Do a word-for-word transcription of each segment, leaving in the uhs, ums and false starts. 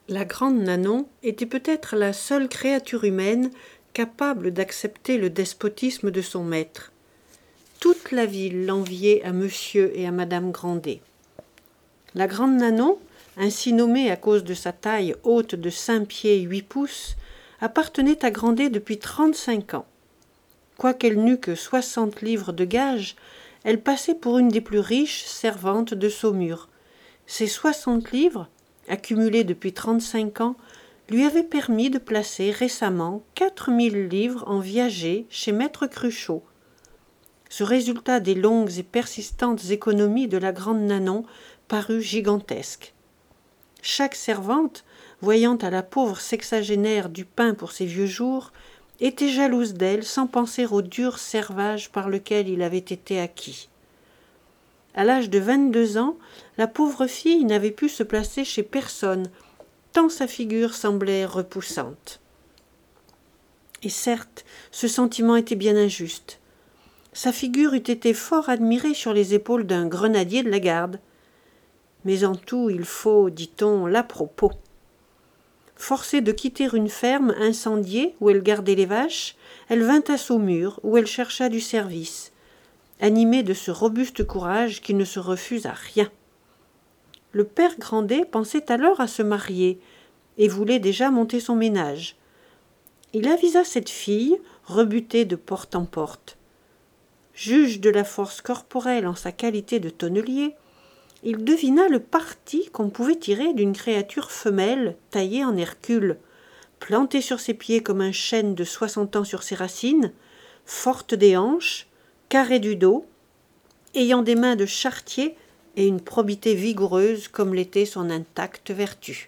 La grande Nanon était peut-être la seule créature humaine capable d'accepter le despotisme de son maître. Toute la ville l'enviait à monsieur et à madame Grandet. La grande Nanon, ainsi nommée à cause de sa taille haute de cinq pieds huit pouces, appartenait à Grandet depuis trente-cinq ans. Quoiqu'elle n'eût que soixante livres de gages, elle passait pour une des plus riches servantes de Saumur. Ces soixante livres, accumulées depuis trente-cinq ans, lui avaient permis de placer récemment quatre mille livres en viager chez maître Cruchot. Ce résultat des longues et persistantes économies de la grande Nanon parut gigantesque. Chaque servante, voyant à la pauvre sexagénaire du pain pour ses vieux jours, était jalouse d'elle sans penser au dur servage par lequel il avait été acquis. À l'âge de vingt-deux ans, la pauvre fille n'avait pu se placer chez personne, tant sa figure semblait repoussante. Et certes, ce sentiment était bien injuste. Sa figure eût été fort admirée sur les épaules d'un grenadier de la garde. Mais en tout, il faut, dit-on, l'à-propos. Forcée de quitter une ferme incendiée où elle gardait les vaches, elle vint à Saumur, où elle chercha du service, animée de ce robuste courage qui ne se refuse à rien. Le père Grandet pensait alors à se marier et voulait déjà monter son ménage. Il avisa cette fille, rebutée de porte en porte. Juge de la force corporelle en sa qualité de tonnelier, il devina le parti qu'on pouvait tirer d'une créature femelle taillée en Hercule, plantée sur ses pieds comme un chêne de soixante ans sur ses racines, forte des hanches, carrée du dos, ayant des mains de charretier et une probité vigoureuse comme l'était son intacte vertu.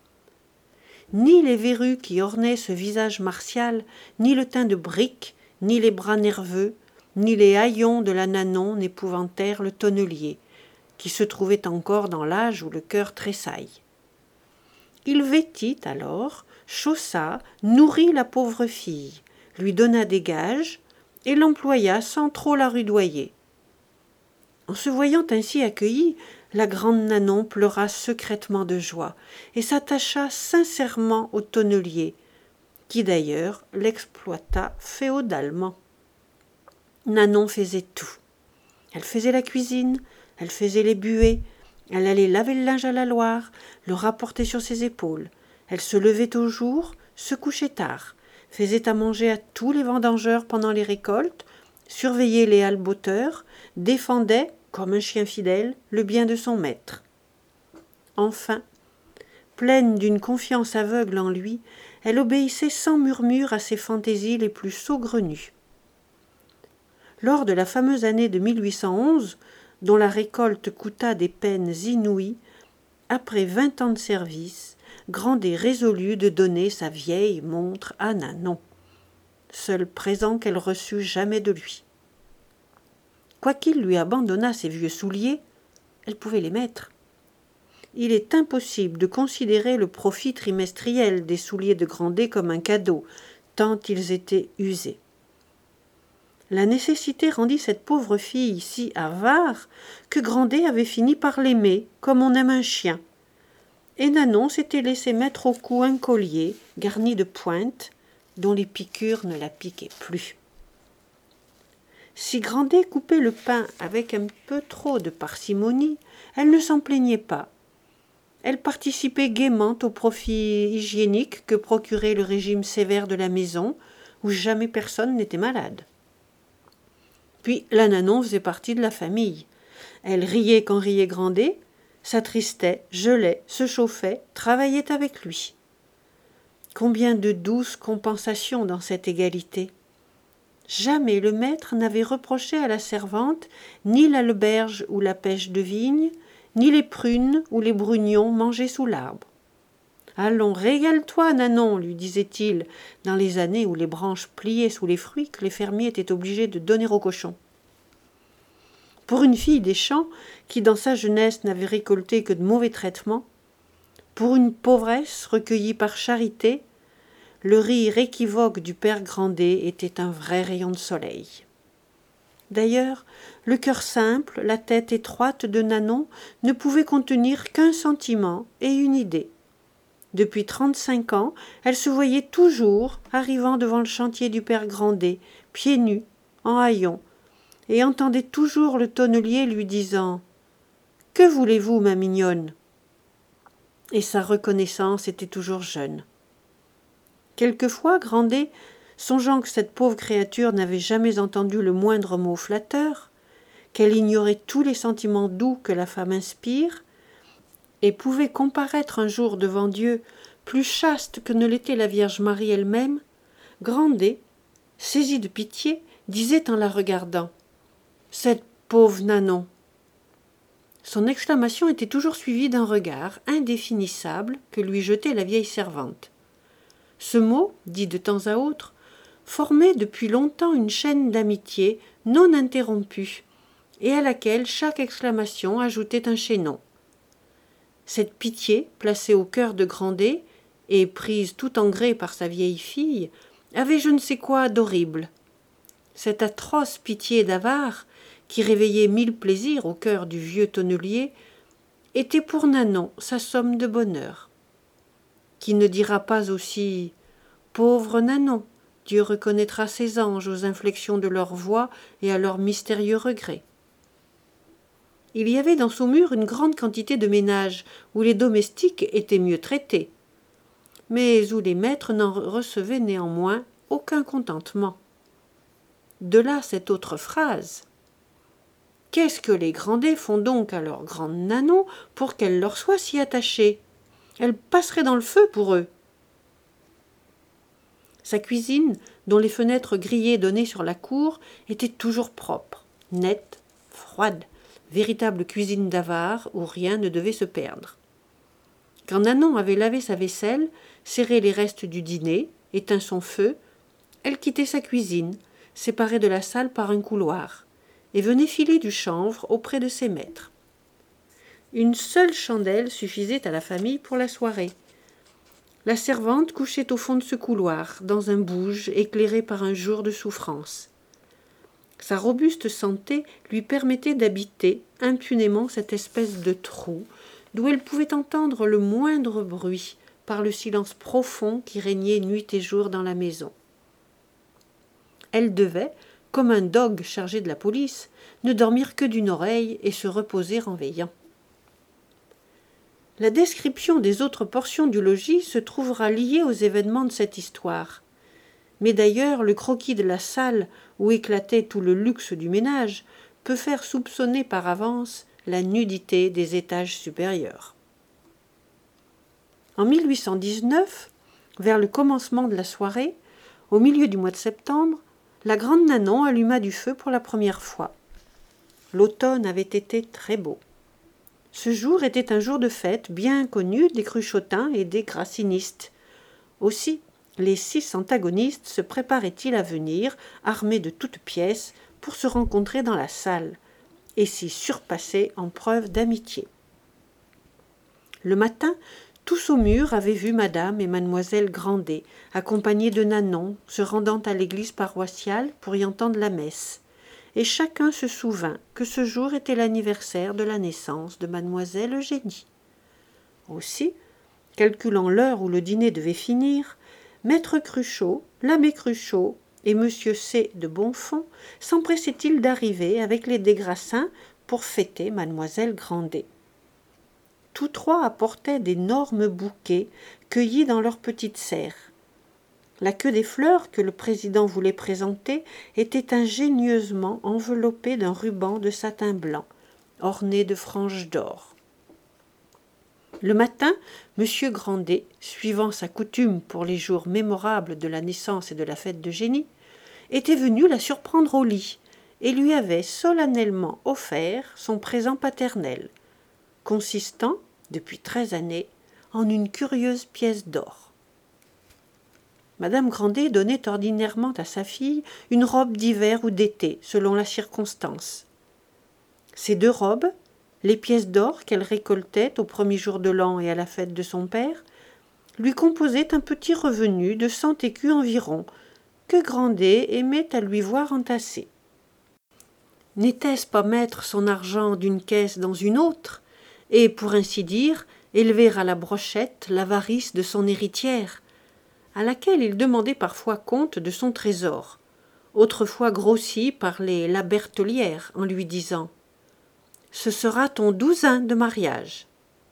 Ni les verrues qui ornaient ce visage martial, ni le teint de brique, ni les bras nerveux, ni les haillons de la Nanon n'épouvantèrent le tonnelier, qui se trouvait encore dans l'âge où le cœur tressaille. Il vêtit alors, chaussa, nourrit la pauvre fille, lui donna des gages et l'employa sans trop la rudoyer. En se voyant ainsi accueillie, la grande Nanon pleura secrètement de joie et s'attacha sincèrement au tonnelier, qui d'ailleurs l'exploita féodalement. Nanon faisait tout. Elle faisait la cuisine, elle faisait les buées, elle allait laver le linge à la Loire, le rapporter sur ses épaules. Elle se levait au jour, se couchait tard, faisait à manger à tous les vendangeurs pendant les récoltes, surveillait les halboteurs, défendait, comme un chien fidèle, le bien de son maître. Enfin, pleine d'une confiance aveugle en lui, elle obéissait sans murmure à ses fantaisies les plus saugrenues. Lors de la fameuse année de mille huit cent onze, dont la récolte coûta des peines inouïes, après vingt ans de service, Grandet résolut de donner sa vieille montre à Nanon, seul présent qu'elle reçut jamais de lui. Quoiqu'il lui abandonnât ses vieux souliers, elle pouvait les mettre. Il est impossible de considérer le profit trimestriel des souliers de Grandet comme un cadeau, tant ils étaient usés. La nécessité rendit cette pauvre fille si avare que Grandet avait fini par l'aimer comme on aime un chien. Et Nanon s'était laissé mettre au cou un collier garni de pointes dont les piqûres ne la piquaient plus. Si Grandet coupait le pain avec un peu trop de parcimonie, elle ne s'en plaignait pas. Elle participait gaiement au profit hygiénique que procurait le régime sévère de la maison, où jamais personne n'était malade. Puis la Nanon faisait partie de la famille. Elle riait quand riait Grandet, s'attristait, gelait, se chauffait, travaillait avec lui. Combien de douces compensations dans cette égalité! Jamais le maître n'avait reproché à la servante ni l'alberge ou la pêche de vigne, ni les prunes ou les brugnons mangés sous l'arbre. « Allons, régale-toi, Nanon, lui disait-il, dans les années où les branches pliaient sous les fruits que les fermiers étaient obligés de donner aux cochons. Pour une fille des champs, qui dans sa jeunesse n'avait récolté que de mauvais traitements, pour une pauvresse recueillie par charité, le rire équivoque du père Grandet était un vrai rayon de soleil. D'ailleurs, le cœur simple, la tête étroite de Nanon ne pouvaient contenir qu'un sentiment et une idée. Depuis trente-cinq ans, elle se voyait toujours arrivant devant le chantier du père Grandet, pieds nus, en haillons, et entendait toujours le tonnelier lui disant « Que voulez-vous, ma mignonne ?» Et sa reconnaissance était toujours jeune. Quelquefois, Grandet, songeant que cette pauvre créature n'avait jamais entendu le moindre mot flatteur, qu'elle ignorait tous les sentiments doux que la femme inspire, et pouvait comparaître un jour devant Dieu plus chaste que ne l'était la Vierge Marie elle-même, Grandet, saisi de pitié, disait en la regardant « Cette pauvre Nanon !» Son exclamation était toujours suivie d'un regard indéfinissable que lui jetait la vieille servante. Ce mot, dit de temps à autre, formait depuis longtemps une chaîne d'amitié non interrompue, et à laquelle chaque exclamation ajoutait un chaînon. Cette pitié, placée au cœur de Grandet, et prise tout en gré par sa vieille fille, avait je ne sais quoi d'horrible. Cette atroce pitié d'avare, qui réveillait mille plaisirs au cœur du vieux tonnelier, était pour Nanon sa somme de bonheur. Qui ne dira pas aussi « Pauvre Nanon, Dieu reconnaîtra ses anges aux inflexions de leur voix et à leurs mystérieux regrets ». Il y avait dans Saumur une grande quantité de ménages où les domestiques étaient mieux traités, mais où les maîtres n'en recevaient néanmoins aucun contentement. De là cette autre phrase. Qu'est-ce que les Grandet font donc à leur grande Nanon pour qu'elle leur soit si attachée? Elle passerait dans le feu pour eux. Sa cuisine, dont les fenêtres grillées donnaient sur la cour, était toujours propre, nette, froide, véritable cuisine d'avare où rien ne devait se perdre. Quand Nanon avait lavé sa vaisselle, serré les restes du dîner, éteint son feu, elle quittait sa cuisine, séparée de la salle par un couloir, et venait filer du chanvre auprès de ses maîtres. Une seule chandelle suffisait à la famille pour la soirée. La servante couchait au fond de ce couloir, dans un bouge éclairé par un jour de souffrance. Sa robuste santé lui permettait d'habiter impunément cette espèce de trou d'où elle pouvait entendre le moindre bruit par le silence profond qui régnait nuit et jour dans la maison. Elle devait, comme un dogue chargé de la police, ne dormir que d'une oreille et se reposer en veillant. La description des autres portions du logis se trouvera liée aux événements de cette histoire. Mais d'ailleurs, le croquis de la salle où éclatait tout le luxe du ménage peut faire soupçonner par avance la nudité des étages supérieurs. En mille huit cent dix-neuf, vers le commencement de la soirée, au milieu du mois de septembre, la grande Nanon alluma du feu pour la première fois. L'automne avait été très beau. Ce jour était un jour de fête bien connu des cruchotins et des grassinistes. Aussi, les six antagonistes se préparaient-ils à venir, armés de toutes pièces, pour se rencontrer dans la salle, et s'y surpasser en preuve d'amitié. Le matin, tout Saumur avait vu madame et mademoiselle Grandet, accompagnées de Nanon, se rendant à l'église paroissiale pour y entendre la messe, et chacun se souvint que ce jour était l'anniversaire de la naissance de mademoiselle Eugénie. Aussi, calculant l'heure où le dîner devait finir, maître Cruchot, l'abbé Cruchot et monsieur C. de Bonfons s'empressaient-ils d'arriver avec les des Grassins pour fêter mademoiselle Grandet. Tous trois apportaient d'énormes bouquets cueillis dans leurs petites serres. La queue des fleurs que le président voulait présenter était ingénieusement enveloppée d'un ruban de satin blanc, orné de franges d'or. Le matin, M. Grandet, suivant sa coutume pour les jours mémorables de la naissance et de la fête d'Eugénie, était venu la surprendre au lit et lui avait solennellement offert son présent paternel, consistant, depuis treize années, en une curieuse pièce d'or. Madame Grandet donnait ordinairement à sa fille une robe d'hiver ou d'été, selon la circonstance. Ces deux robes, les pièces d'or qu'elle récoltait au premier jour de l'an et à la fête de son père, lui composaient un petit revenu de cent écus environ, que Grandet aimait à lui voir entasser. N'était-ce pas mettre son argent d'une caisse dans une autre, et, pour ainsi dire, élever à la brochette l'avarice de son héritière, à laquelle il demandait parfois compte de son trésor, autrefois grossi par les La Bertellière, en lui disant « Ce sera ton douzain de mariage ».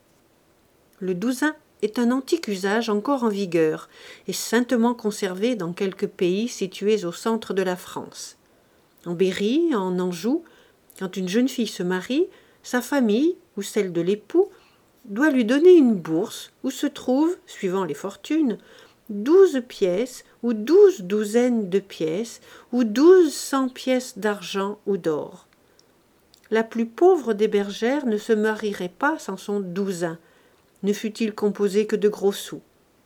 Le douzain est un antique usage encore en vigueur et saintement conservé dans quelques pays situés au centre de la France. En Berry, en Anjou, quand une jeune fille se marie, sa famille, ou celle de l'époux, doit lui donner une bourse où se trouvent, suivant les fortunes, douze pièces ou douze douzaines de pièces ou douze cents pièces d'argent ou d'or. La plus pauvre des bergères ne se marierait pas sans son douzain, ne fût-il composé que de gros sous.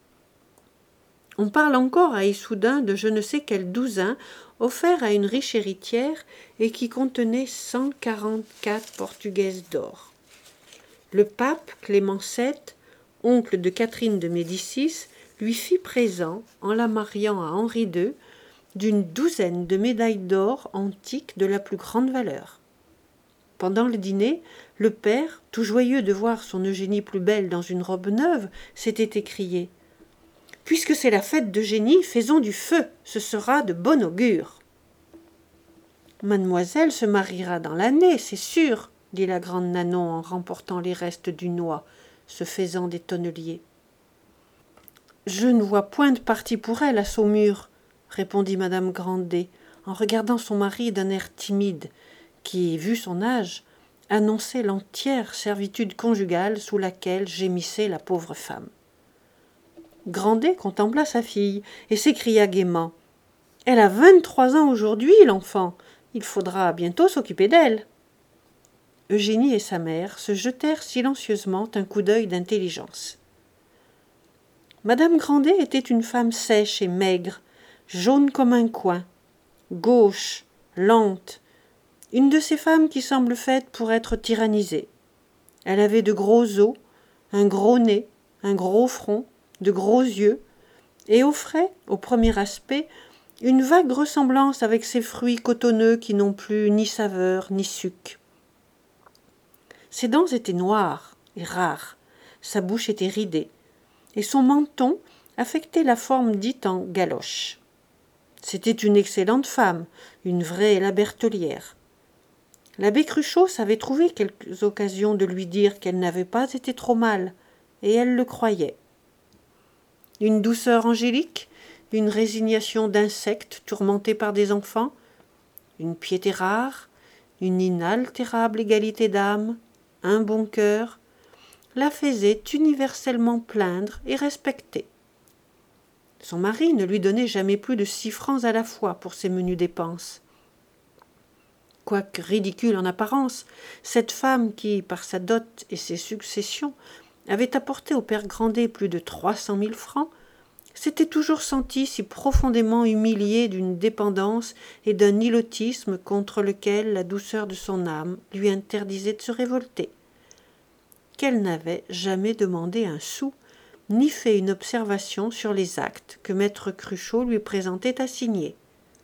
On parle encore à Issoudun de je ne sais quel douzain offert à une riche héritière et qui contenait cent quarante-quatre portugaises d'or. Le pape Clément sept, oncle de Catherine de Médicis, lui fit présent, en la mariant à Henri deux, d'une douzaine de médailles d'or antiques de la plus grande valeur. Pendant le dîner, le père, tout joyeux de voir son Eugénie plus belle dans une robe neuve, s'était écrié « Puisque c'est la fête d'Eugénie, faisons du feu, ce sera de bon augure. » « Mademoiselle se mariera dans l'année, c'est sûr, » dit la grande Nanon en remportant les restes du noix, se faisant des tonneliers. « Je ne vois point de parti pour elle à Saumur, » répondit madame Grandet, en regardant son mari d'un air timide, qui, vu son âge, annonçait l'entière servitude conjugale sous laquelle gémissait la pauvre femme. Grandet contempla sa fille et s'écria gaiement « Elle a vingt-trois ans aujourd'hui, l'enfant. Il faudra bientôt s'occuper d'elle. » Eugénie et sa mère se jetèrent silencieusement un coup d'œil d'intelligence. Madame Grandet était une femme sèche et maigre, jaune comme un coing, gauche, lente, une de ces femmes qui semblent faites pour être tyrannisées. Elle avait de gros os, un gros nez, un gros front, de gros yeux, et offrait, au premier aspect, une vague ressemblance avec ces fruits cotonneux qui n'ont plus ni saveur ni suc. Ses dents étaient noires et rares, sa bouche était ridée, et son menton affectait la forme dite en galoche. C'était une excellente femme, une vraie La Bertellière. L'abbé Cruchot savait trouver quelques occasions de lui dire qu'elle n'avait pas été trop mal, et elle le croyait. Une douceur angélique, une résignation d'insecte tourmenté par des enfants, une piété rare, une inaltérable égalité d'âme, un bon cœur, la faisaient universellement plaindre et respecter. Son mari ne lui donnait jamais plus de six francs à la fois pour ses menues dépenses. Quoique ridicule en apparence, cette femme qui, par sa dot et ses successions, avait apporté au père Grandet plus de trois cent mille francs, s'était toujours sentie si profondément humiliée d'une dépendance et d'un ilotisme contre lequel la douceur de son âme lui interdisait de se révolter, qu'elle n'avait jamais demandé un sou, ni fait une observation sur les actes que maître Cruchot lui présentait à signer.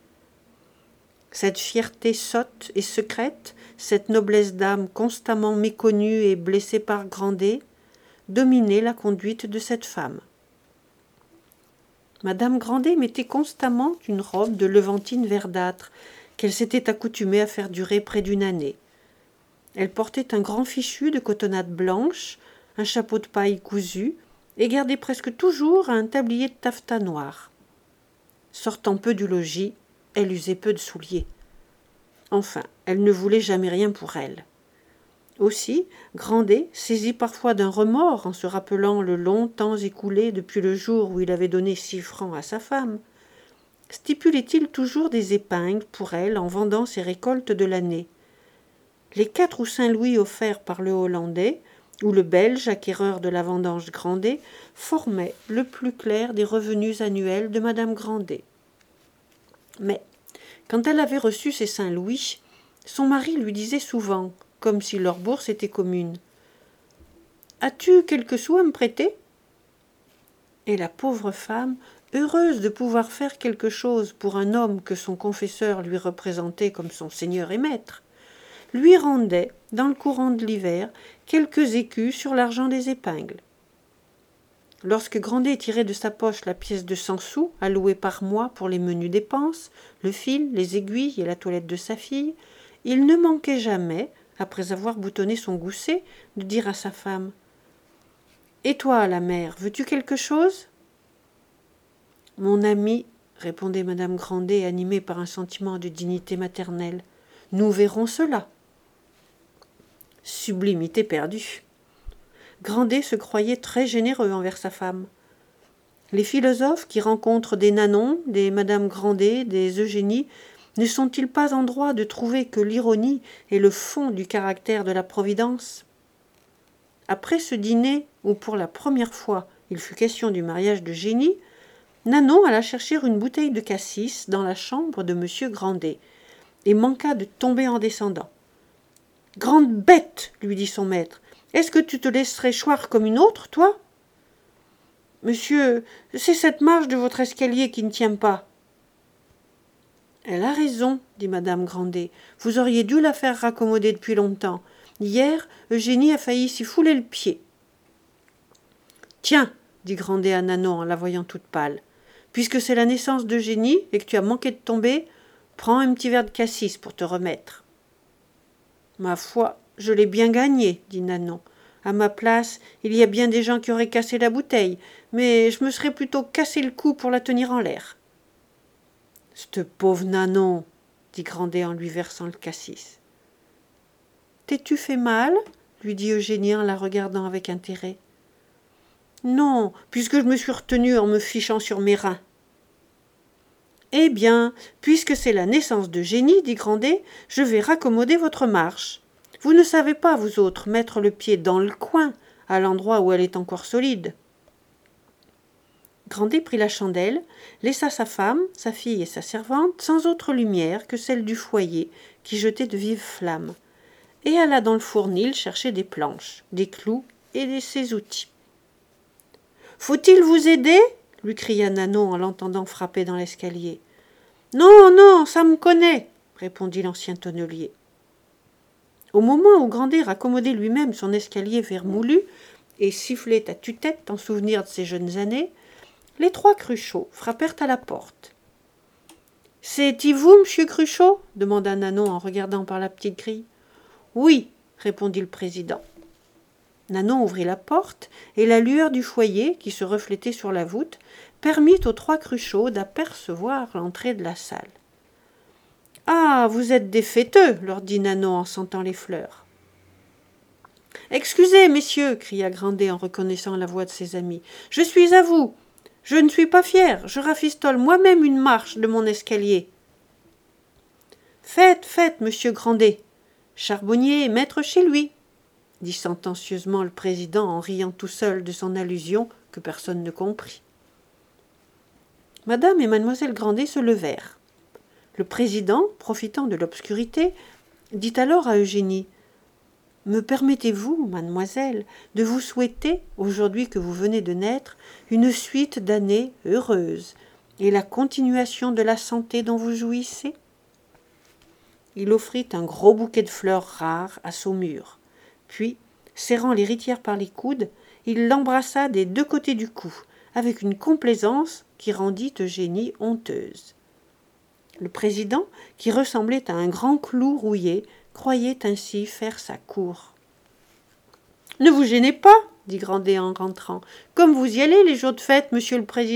Cette fierté sotte et secrète, cette noblesse d'âme constamment méconnue et blessée par Grandet, dominaient la conduite de cette femme. Madame Grandet mettait constamment une robe de levantine verdâtre qu'elle s'était accoutumée à faire durer près d'une année. Elle portait un grand fichu de cotonnade blanche, un chapeau de paille cousu, et gardait presque toujours un tablier de taffetas noir. Sortant peu du logis, elle usait peu de souliers. Enfin, elle ne voulait jamais rien pour elle. Aussi, Grandet, saisi parfois d'un remords en se rappelant le long temps écoulé depuis le jour où il avait donné six francs à sa femme, stipulait-il toujours des épingles pour elle en vendant ses récoltes de l'année. Les quatre ou cinq louis offerts par le Hollandais, ou le Belge acquéreur de la vendange Grandet, formaient le plus clair des revenus annuels de madame Grandet. Mais, quand elle avait reçu ces cinq louis, son mari lui disait souvent, comme si leur bourse était commune, « As-tu quelques sous à me prêter ?» Et la pauvre femme, heureuse de pouvoir faire quelque chose pour un homme que son confesseur lui représentait comme son seigneur et maître, lui rendait, dans le courant de l'hiver, quelques écus sur l'argent des épingles. Lorsque Grandet tirait de sa poche la pièce de cent sous, allouée par mois pour les menues dépenses, le fil, les aiguilles et la toilette de sa fille, il ne manquait jamais, après avoir boutonné son gousset, de dire à sa femme « Et toi, la mère, veux-tu quelque chose ?»« Mon ami, » répondait madame Grandet, animée par un sentiment de dignité maternelle, « nous verrons cela. » Sublimité perdue. Grandet se croyait très généreux envers sa femme. Les philosophes qui rencontrent des Nanon, des madame Grandet, des Eugénie, ne sont-ils pas en droit de trouver que l'ironie est le fond du caractère de la Providence ? Après ce dîner, où pour la première fois il fut question du mariage de Génie, Nanon alla chercher une bouteille de cassis dans la chambre de monsieur Grandet, et manqua de tomber en descendant. « Grande bête !» lui dit son maître. « Est-ce que tu te laisserais choir comme une autre, toi ?»« Monsieur, c'est cette marche de votre escalier qui ne tient pas. »« Elle a raison, dit madame Grandet. Vous auriez dû la faire raccommoder depuis longtemps. Hier, Eugénie a failli s'y fouler le pied. »« Tiens, dit Grandet à Nanon en la voyant toute pâle, puisque c'est la naissance d'Eugénie et que tu as manqué de tomber, prends un petit verre de cassis pour te remettre. »« Ma foi, je l'ai bien gagné, dit Nanon. À ma place, il y a bien des gens qui auraient cassé la bouteille, mais je me serais plutôt cassé le cou pour la tenir en l'air. »« C'te pauvre Nanon, dit Grandet en lui versant le cassis. »« T'es-tu fait mal ?» lui dit Eugénie en la regardant avec intérêt. « Non, puisque je me suis retenue en me fichant sur mes reins. »« Eh bien, puisque c'est la naissance de Génie, dit Grandet, je vais raccommoder votre marche. Vous ne savez pas, vous autres, mettre le pied dans le coin, à l'endroit où elle est encore solide. » Grandet prit la chandelle, laissa sa femme, sa fille et sa servante sans autre lumière que celle du foyer qui jetait de vives flammes, et alla dans le fournil chercher des planches, des clous et des, ses outils. « Faut-il vous aider ?» lui cria Nanon en l'entendant frapper dans l'escalier. « Non, non, ça me connaît, » répondit l'ancien tonnelier. Au moment où Grandet raccommodait lui-même son escalier vermoulu et sifflait à tue-tête en souvenir de ses jeunes années, les trois Cruchot frappèrent à la porte. « C'est-y vous, monsieur Cruchot ?» demanda Nanon en regardant par la petite grille. « Oui, » répondit le président. Nanon ouvrit la porte, et la lueur du foyer, qui se reflétait sur la voûte, permit aux trois Cruchot d'apercevoir l'entrée de la salle. « Ah, vous êtes des fêteux !» leur dit Nanon en sentant les fleurs. « Excusez, messieurs !» cria Grandet en reconnaissant la voix de ses amis. « Je suis à vous. Je ne suis pas fier. Je rafistole moi-même une marche de mon escalier. »« Faites, faites, monsieur Grandet. Charbonnier est maître chez lui, » dit sentencieusement le président en riant tout seul de son allusion que personne ne comprit. Madame et mademoiselle Grandet se levèrent. Le président, profitant de l'obscurité, dit alors à Eugénie « Me permettez-vous, mademoiselle, de vous souhaiter, aujourd'hui que vous venez de naître, une suite d'années heureuses et la continuation de la santé dont vous jouissez ?» Il offrit un gros bouquet de fleurs rares à Saumur. Puis, serrant l'héritière par les coudes, il l'embrassa des deux côtés du cou, avec une complaisance qui rendit Eugénie honteuse. Le président, qui ressemblait à un grand clou rouillé, croyait ainsi faire sa cour. « Ne vous gênez pas, » dit Grandet en rentrant. « Comme vous y allez les jours de fête, monsieur le président. »«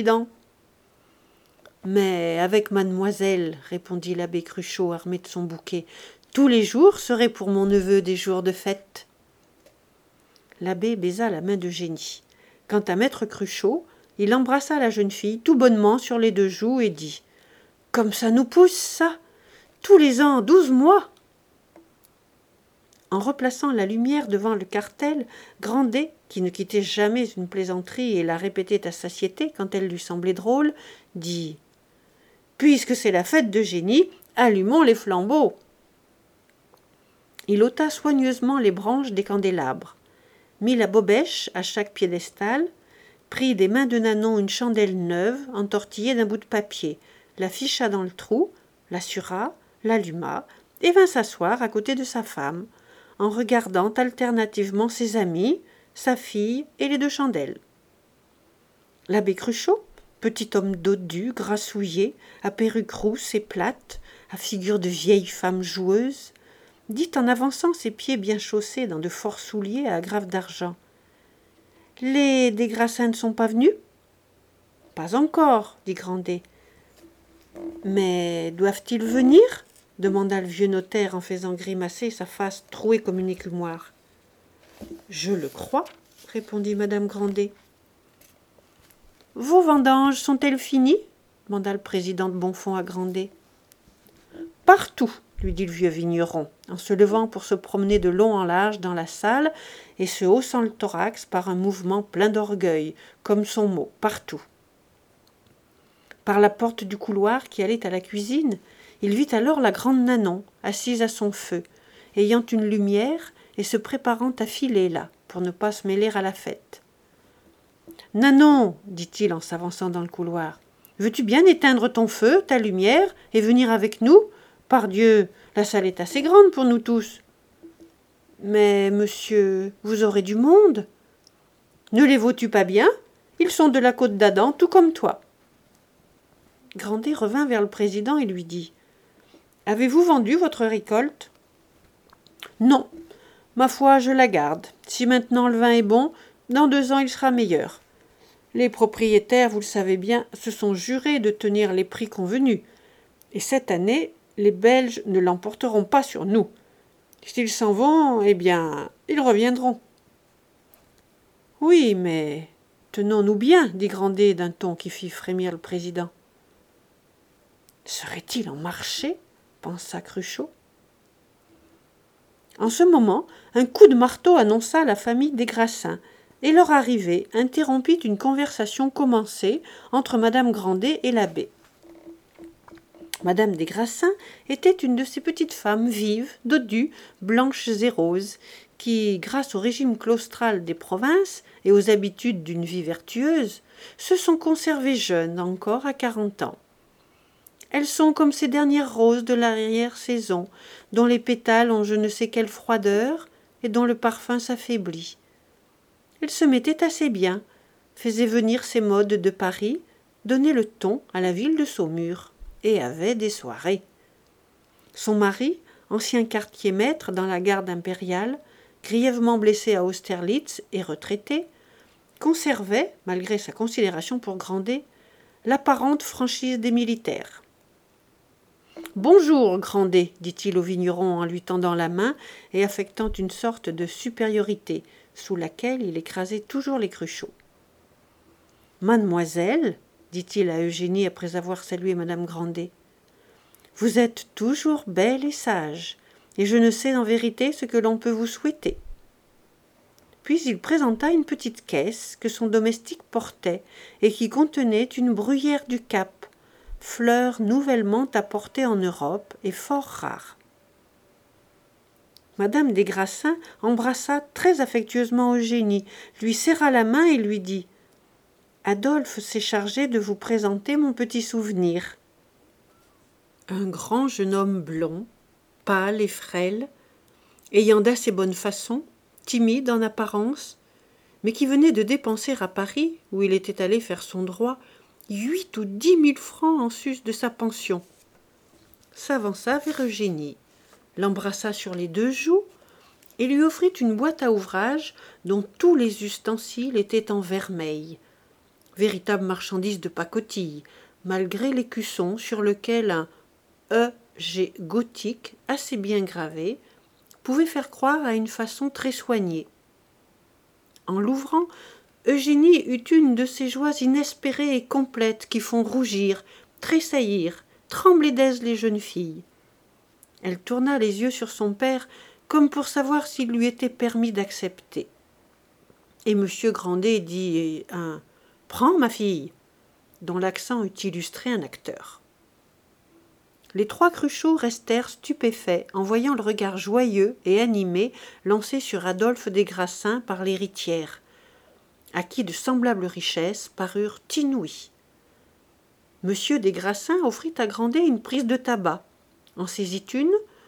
Mais avec mademoiselle, » répondit l'abbé Cruchot armé de son bouquet, « tous les jours seraient pour mon neveu des jours de fête. » L'abbé baisa la main d'Eugénie. Quant à maître Cruchot, il embrassa la jeune fille tout bonnement sur les deux joues et dit « Comme ça nous pousse, ça! Tous les ans, douze mois !» En replaçant la lumière devant le cartel, Grandet, qui ne quittait jamais une plaisanterie et la répétait à satiété quand elle lui semblait drôle, dit « Puisque c'est la fête d'Eugénie, allumons les flambeaux !» Il ôta soigneusement les branches des candélabres, mit la bobèche à chaque piédestal, prit des mains de Nanon une chandelle neuve entortillée d'un bout de papier, la ficha dans le trou, l'assura, l'alluma et vint s'asseoir à côté de sa femme, en regardant alternativement ses amis, sa fille et les deux chandelles. L'abbé Cruchot, petit homme dodu, grassouillé, à perruque rousse et plate, à figure de vieille femme joueuse, dit en avançant ses pieds bien chaussés dans de forts souliers à agrafes d'argent. « Les des Grassins ne sont pas venus ?»« Pas encore, dit Grandet. »« Mais doivent-ils venir ?» demanda le vieux notaire en faisant grimacer sa face trouée comme une écumoire. « Je le crois, » répondit madame Grandet. « Vos vendanges sont-elles finies ?» demanda le président de Bonfons à Grandet. « Partout, » lui dit le vieux vigneron, en se levant pour se promener de long en large dans la salle et se haussant le thorax par un mouvement plein d'orgueil, comme son mot, partout. Par la porte du couloir qui allait à la cuisine, il vit alors la grande Nanon, assise à son feu, ayant une lumière et se préparant à filer là, pour ne pas se mêler à la fête. « Nanon, dit-il en s'avançant dans le couloir, veux-tu bien éteindre ton feu, ta lumière, et venir avec nous ? Pardieu, la salle est assez grande pour nous tous. »« Mais, monsieur, vous aurez du monde. »« Ne les vois-tu pas bien ? Ils sont de la côte d'Adam, tout comme toi. » Grandet revint vers le président et lui dit « Avez-vous vendu votre récolte ?»« Non, ma foi, je la garde. Si maintenant le vin est bon, dans deux ans il sera meilleur. Les propriétaires, vous le savez bien, se sont jurés de tenir les prix convenus. Et cette année, les Belges ne l'emporteront pas sur nous. S'ils s'en vont, eh bien, ils reviendront. »« Oui, mais tenons-nous bien, dit Grandet d'un ton qui fit frémir le président. « Serait-il en marché ?» pensa Cruchot. En ce moment, un coup de marteau annonça la famille des Grassins, et leur arrivée interrompit une conversation commencée entre madame Grandet et l'abbé. Madame des Grassins était une de ces petites femmes vives, dodues, blanches et roses, qui, grâce au régime claustral des provinces et aux habitudes d'une vie vertueuse, se sont conservées jeunes encore à quarante ans. Elles sont comme ces dernières roses de l'arrière-saison, dont les pétales ont je ne sais quelle froideur et dont le parfum s'affaiblit. Elles se mettaient assez bien, faisaient venir ces modes de Paris, donnaient le ton à la ville de Saumur, et avaient des soirées. Son mari, ancien quartier-maître dans la garde impériale, grièvement blessé à Austerlitz et retraité, conservait, malgré sa considération pour Grandet, l'apparente franchise des militaires. « Bonjour, Grandet, dit-il au vigneron en lui tendant la main et affectant une sorte de supériorité sous laquelle il écrasait toujours les Cruchots. « Mademoiselle, dit-il à Eugénie après avoir salué madame Grandet, vous êtes toujours belle et sage, et je ne sais en vérité ce que l'on peut vous souhaiter. » Puis il présenta une petite caisse que son domestique portait et qui contenait une bruyère du Cap, fleur nouvellement apportée en Europe et fort rare. Madame des Grassins embrassa très affectueusement Eugénie, lui serra la main et lui dit « Adolphe s'est chargé de vous présenter mon petit souvenir. » Un grand jeune homme blond, pâle et frêle, ayant d'assez bonnes façons, timide en apparence, mais qui venait de dépenser à Paris, où il était allé faire son droit, huit ou dix mille francs en sus de sa pension, s'avança vers Eugénie, l'embrassa sur les deux joues et lui offrit une boîte à ouvrage dont tous les ustensiles étaient en vermeil, véritable marchandise de pacotille, malgré l'écusson sur lequel un E G gothique assez bien gravé pouvait faire croire à une façon très soignée. En l'ouvrant, Eugénie eut une de ces joies inespérées et complètes qui font rougir, tressaillir, trembler d'aise les jeunes filles. Elle tourna les yeux sur son père comme pour savoir s'il lui était permis d'accepter. Et monsieur Grandet dit un « Prends, ma fille », dont l'accent eût illustré un acteur. Les trois Cruchots restèrent stupéfaits en voyant le regard joyeux et animé lancé sur Adolphe des Grassins par l'héritière, à qui de semblables richesses parurent inouïes. Monsieur des Grassins offrit à Grandet une prise de tabac, en saisit une,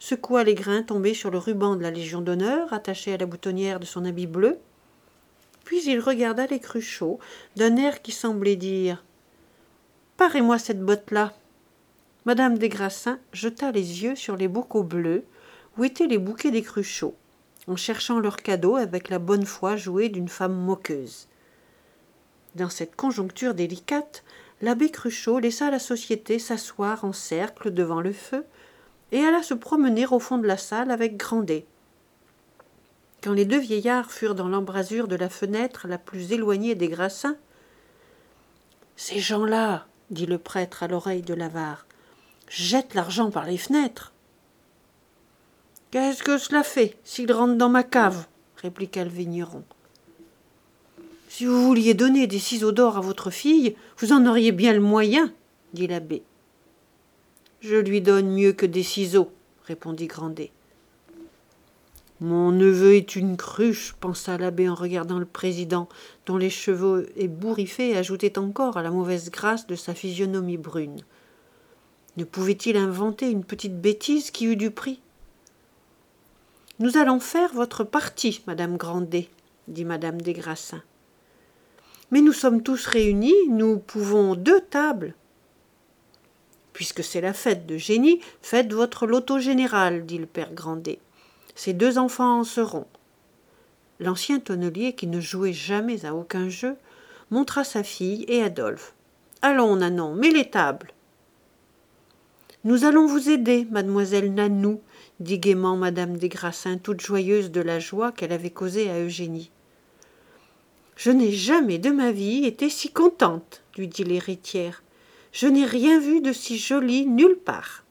secoua les grains tombés sur le ruban de la Légion d'honneur attaché à la boutonnière de son habit bleu, puis il regarda les Cruchot d'un air qui semblait dire « Parez-moi cette botte-là ». Madame des Grassins jeta les yeux sur les bocaux bleus où étaient les bouquets des Cruchot, en cherchant leur cadeau avec la bonne foi jouée d'une femme moqueuse. Dans cette conjoncture délicate, l'abbé Cruchot laissa la société s'asseoir en cercle devant le feu et alla se promener au fond de la salle avec Grandet. Quand les deux vieillards furent dans l'embrasure de la fenêtre la plus éloignée des Grassins, « Ces gens-là, dit le prêtre à l'oreille de l'avare, jettent l'argent par les fenêtres. »« Qu'est-ce que cela fait s'ils rentrent dans ma cave ?» répliqua le vigneron. « Si vous vouliez donner des ciseaux d'or à votre fille, vous en auriez bien le moyen, dit l'abbé. « Je lui donne mieux que des ciseaux, répondit Grandet. Mon neveu est une cruche, pensa l'abbé en regardant le président, dont les cheveux ébouriffés ajoutaient encore à la mauvaise grâce de sa physionomie brune. Ne pouvait-il inventer une petite bêtise qui eût du prix ? Nous allons faire votre partie, madame Grandet, dit madame des Grassins. Mais nous sommes tous réunis, nous pouvons deux tables. Puisque c'est la fête de génie, faites votre loto général, dit le père Grandet. Ces deux enfants en seront. L'ancien tonnelier, qui ne jouait jamais à aucun jeu, montra sa fille et Adolphe. Allons, Nanon, mets les tables. Nous allons vous aider, mademoiselle Nanou, dit gaiement madame des Grassins, toute joyeuse de la joie qu'elle avait causée à Eugénie. Je n'ai jamais de ma vie été si contente, lui dit l'héritière. Je n'ai rien vu de si joli nulle part.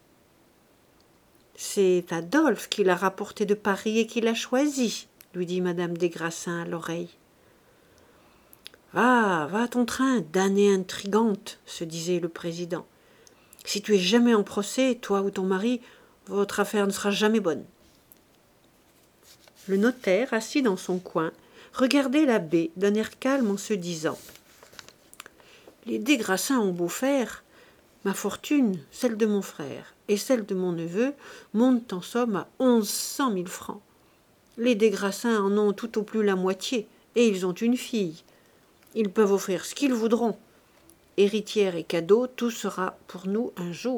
C'est Adolphe qui l'a rapporté de Paris et qui l'a choisi, lui dit madame des Grassins à l'oreille. Va, va ton train, damnée intrigante, se disait le président. Si tu es jamais en procès, toi ou ton mari, votre affaire ne sera jamais bonne. Le notaire, assis dans son coin, regardait l'abbé d'un air calme en se disant « Les des Grassins ont beau faire, ma fortune, celle de mon frère et celle de mon neveu montent en somme à onze cent mille francs. Les des Grassins en ont tout au plus la moitié, et ils ont une fille. Ils peuvent offrir ce qu'ils voudront. Héritière et cadeau, tout sera pour nous un jour. »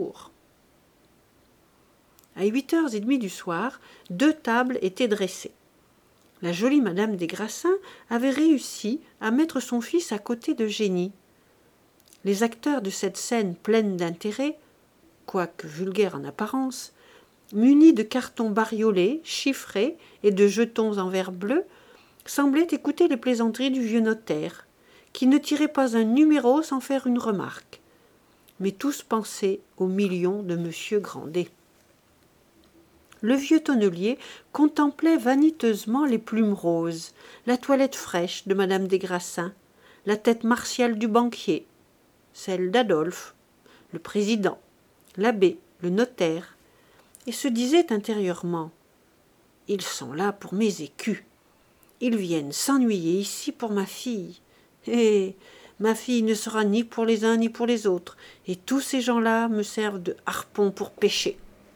À huit heures et demie du soir, deux tables étaient dressées. La jolie madame des Grassins avait réussi à mettre son fils à côté d'Eugénie. Les acteurs de cette scène pleine d'intérêt, quoique vulgaire en apparence, munis de cartons bariolés, chiffrés et de jetons en verre bleu, semblaient écouter les plaisanteries du vieux notaire, qui ne tirait pas un numéro sans faire une remarque. Mais tous pensaient aux millions de monsieur Grandet. Le vieux tonnelier contemplait vaniteusement les plumes roses, la toilette fraîche de madame des Grassins, la tête martiale du banquier, celle d'Adolphe, le président, l'abbé, le notaire, et se disait intérieurement « Ils sont là pour mes écus. Ils viennent s'ennuyer ici pour ma fille. Eh, ma fille ne sera ni pour les uns ni pour les autres, et tous ces gens-là me servent de harpon pour pêcher. »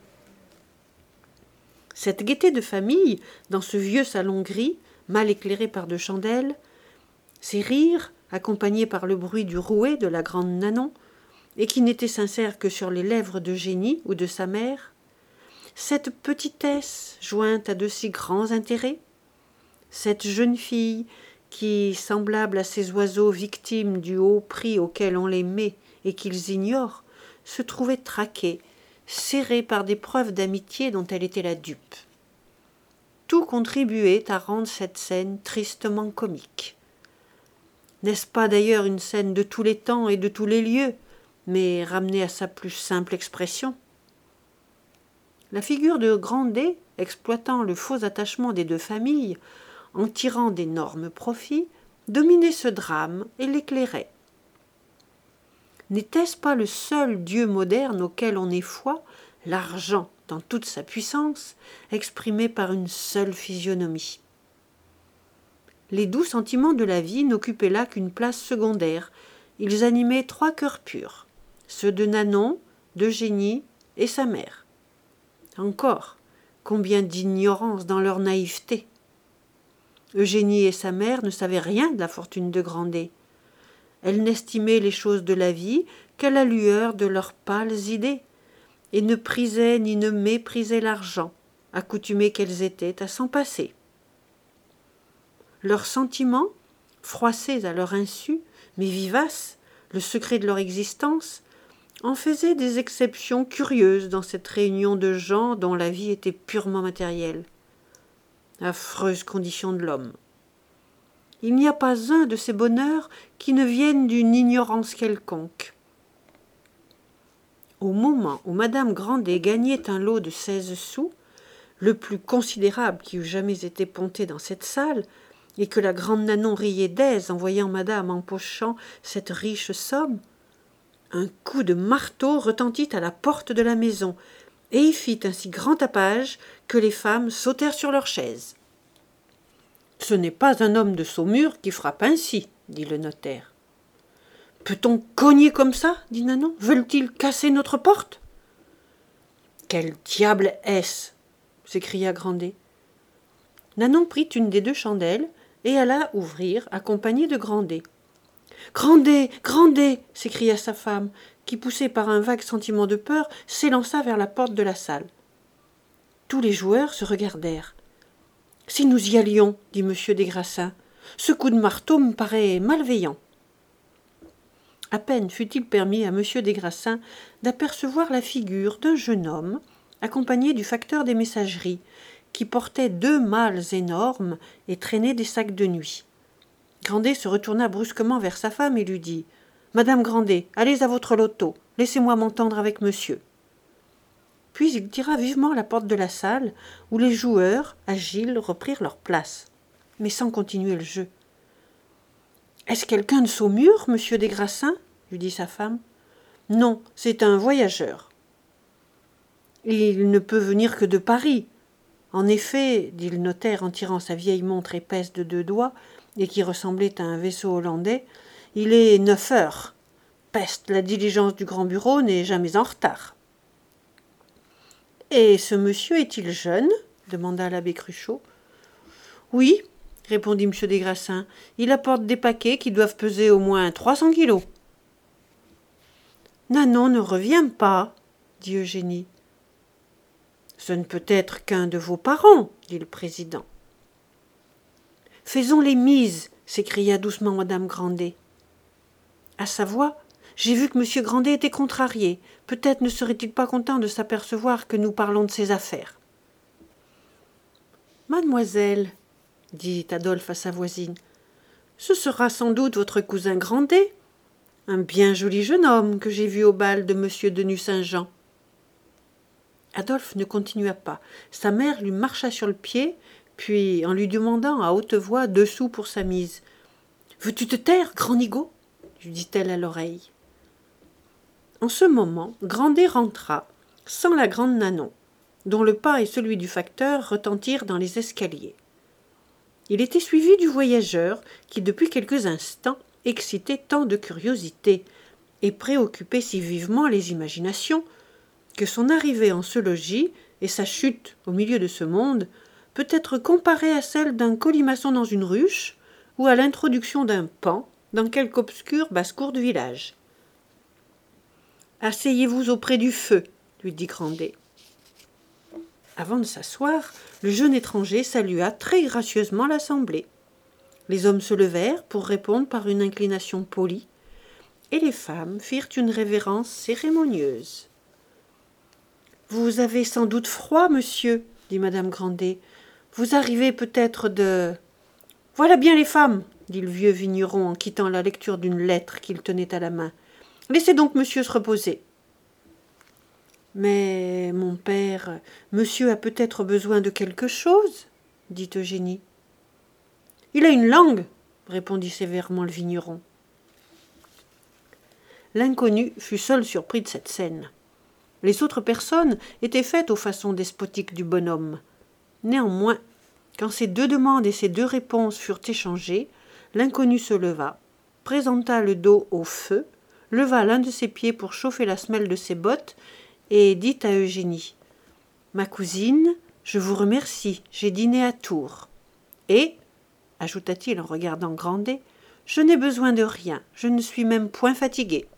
Cette gaieté de famille, dans ce vieux salon gris, mal éclairé par deux chandelles, ces rires, accompagnés par le bruit du rouet de la grande Nanon, et qui n'étaient sincères que sur les lèvres d'Eugénie ou de sa mère, cette petitesse jointe à de si grands intérêts, cette jeune fille qui, semblable à ces oiseaux victimes du haut prix auquel on les met et qu'ils ignorent, se trouvait traquée, serrée par des preuves d'amitié dont elle était la dupe. Tout contribuait à rendre cette scène tristement comique. N'est-ce pas d'ailleurs une scène de tous les temps et de tous les lieux, mais ramenée à sa plus simple expression ? La figure de Grandet, exploitant le faux attachement des deux familles, en tirant d'énormes profits, dominait ce drame et l'éclairait. N'était-ce pas le seul dieu moderne auquel on ait foi, l'argent dans toute sa puissance, exprimé par une seule physionomie ? Les doux sentiments de la vie n'occupaient là qu'une place secondaire. Ils animaient trois cœurs purs, ceux de Nanon, d'Eugénie et sa mère. Encore, combien d'ignorance dans leur naïveté. Eugénie et sa mère ne savaient rien de la fortune de Grandet. Elles n'estimaient les choses de la vie qu'à la lueur de leurs pâles idées, et ne prisaient ni ne méprisaient l'argent, accoutumées qu'elles étaient à s'en passer. Leurs sentiments, froissés à leur insu, mais vivaces, le secret de leur existence, en faisaient des exceptions curieuses dans cette réunion de gens dont la vie était purement matérielle. Affreuse condition de l'homme. Il n'y a pas un de ces bonheurs qui ne vienne d'une ignorance quelconque. Au moment où madame Grandet gagnait un lot de seize sous, le plus considérable qui eût jamais été ponté dans cette salle, et que la grande Nanon riait d'aise en voyant madame empochant cette riche somme, un coup de marteau retentit à la porte de la maison, et y fit un si grand tapage que les femmes sautèrent sur leurs chaises. « Ce n'est pas un homme de Saumur qui frappe ainsi, » dit le notaire. « Peut-on cogner comme ça » dit Nanon. « Veulent-ils casser notre porte ?»« Quel diable est-ce » s'écria Grandet. Nanon prit une des deux chandelles et alla ouvrir, accompagnée de Grandet. « Grandet, Grandet » s'écria sa femme, qui, poussée par un vague sentiment de peur, s'élança vers la porte de la salle. Tous les joueurs se regardèrent. « Si nous y allions, » dit monsieur des Grassins, « ce coup de marteau me paraît malveillant. » À peine fut-il permis à monsieur des Grassins d'apercevoir la figure d'un jeune homme, accompagné du facteur des messageries, qui portait deux malles énormes et traînait des sacs de nuit. Grandet se retourna brusquement vers sa femme et lui dit « Madame Grandet, allez à votre loto, laissez-moi m'entendre avec monsieur. » Puis il tira vivement la porte de la salle, où les joueurs, agiles, reprirent leur place, mais sans continuer le jeu. « Est-ce quelqu'un de Saumur, monsieur des Grassins ?» lui dit sa femme. « Non, c'est un voyageur. »« Il ne peut venir que de Paris. » En effet, dit le notaire en tirant sa vieille montre épaisse de deux doigts, et qui ressemblait à un vaisseau hollandais, il est neuf heures. Peste, la diligence du grand bureau n'est jamais en retard. « Et ce monsieur est-il jeune ?» demanda l'abbé Cruchot. « Oui, » répondit M. des Grassins, « il apporte des paquets qui doivent peser au moins trois cents kilos. »« Nanon ne revient pas, » dit Eugénie. « Ce ne peut être qu'un de vos parents, » dit le président. « Faisons les mises, » s'écria doucement madame Grandet. À sa voix, j'ai vu que monsieur Grandet était contrarié. Peut-être ne serait-il pas content de s'apercevoir que nous parlons de ses affaires. « Mademoiselle, » dit Adolphe à sa voisine, « ce sera sans doute votre cousin Grandet, un bien joli jeune homme que j'ai vu au bal de monsieur de Nucingen. » Adolphe ne continua pas. Sa mère lui marcha sur le pied, puis, en lui demandant à haute voix deux sous pour sa mise, « Veux-tu te taire, grand nigaud ?» lui dit-elle à l'oreille. En ce moment, Grandet rentra, sans la grande Nanon, dont le pas et celui du facteur retentirent dans les escaliers. Il était suivi du voyageur qui, depuis quelques instants, excitait tant de curiosité et préoccupait si vivement les imaginations que son arrivée en ce logis et sa chute au milieu de ce monde peut être comparée à celle d'un colimaçon dans une ruche ou à l'introduction d'un paon dans quelque obscure basse-cour de village. « Asseyez-vous auprès du feu, » lui dit Grandet. Avant de s'asseoir, le jeune étranger salua très gracieusement l'assemblée. Les hommes se levèrent pour répondre par une inclination polie, et les femmes firent une révérence cérémonieuse. « Vous avez sans doute froid, monsieur, » dit madame Grandet. « Vous arrivez peut-être de... »« Voilà bien les femmes, » dit le vieux vigneron en quittant la lecture d'une lettre qu'il tenait à la main. « Laissez donc monsieur se reposer. »« Mais, mon père, monsieur a peut-être besoin de quelque chose, » dit Eugénie. « Il a une langue, » répondit sévèrement le vigneron. L'inconnu fut seul surpris de cette scène. Les autres personnes étaient faites aux façons despotiques du bonhomme. Néanmoins, quand ces deux demandes et ces deux réponses furent échangées, l'inconnu se leva, présenta le dos au feu, leva l'un de ses pieds pour chauffer la semelle de ses bottes et dit à Eugénie « Ma cousine, Je vous remercie, j'ai dîné à Tours. Et, ajouta-t-il en regardant Grandet, je n'ai besoin de rien, je ne suis même point fatigué.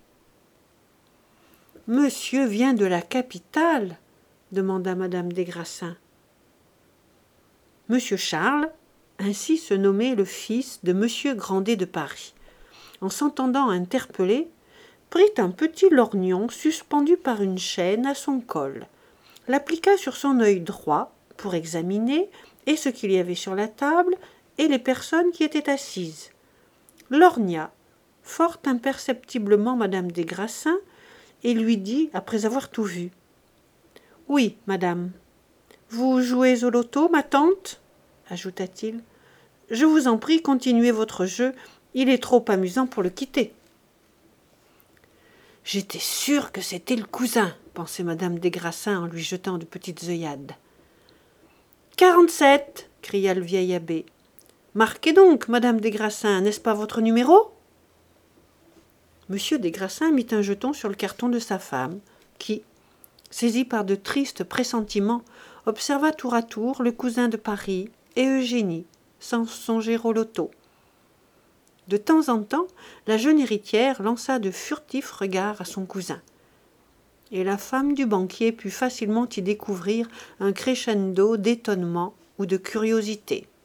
Monsieur vient de la capitale demanda madame des Grassins. Monsieur Charles, ainsi se nommait le fils de monsieur Grandet de Paris, en s'entendant interpellé, prit un petit lorgnon suspendu par une chaîne à son col, l'appliqua sur son œil droit pour examiner et ce qu'il y avait sur la table et les personnes qui étaient assises. Lorgna fort imperceptiblement madame des Grassins et lui dit, après avoir tout vu, « Oui, madame. Vous jouez au loto, ma tante ?» ajouta-t-il. « Je vous en prie, continuez votre jeu, il est trop amusant pour le quitter. » « J'étais sûre que c'était le cousin, » pensait madame des Grassins en lui jetant de petites œillades. « Quarante-sept » cria le vieil abbé. « Marquez donc, madame des Grassins, n'est-ce pas votre numéro ?» Monsieur des Grassins mit un jeton sur le carton de sa femme, qui, saisi par de tristes pressentiments, observa tour à tour le cousin de Paris et Eugénie, sans songer au loto. De temps en temps, la jeune héritière lança de furtifs regards à son cousin, et la femme du banquier put facilement y découvrir un crescendo d'étonnement ou de curiosité.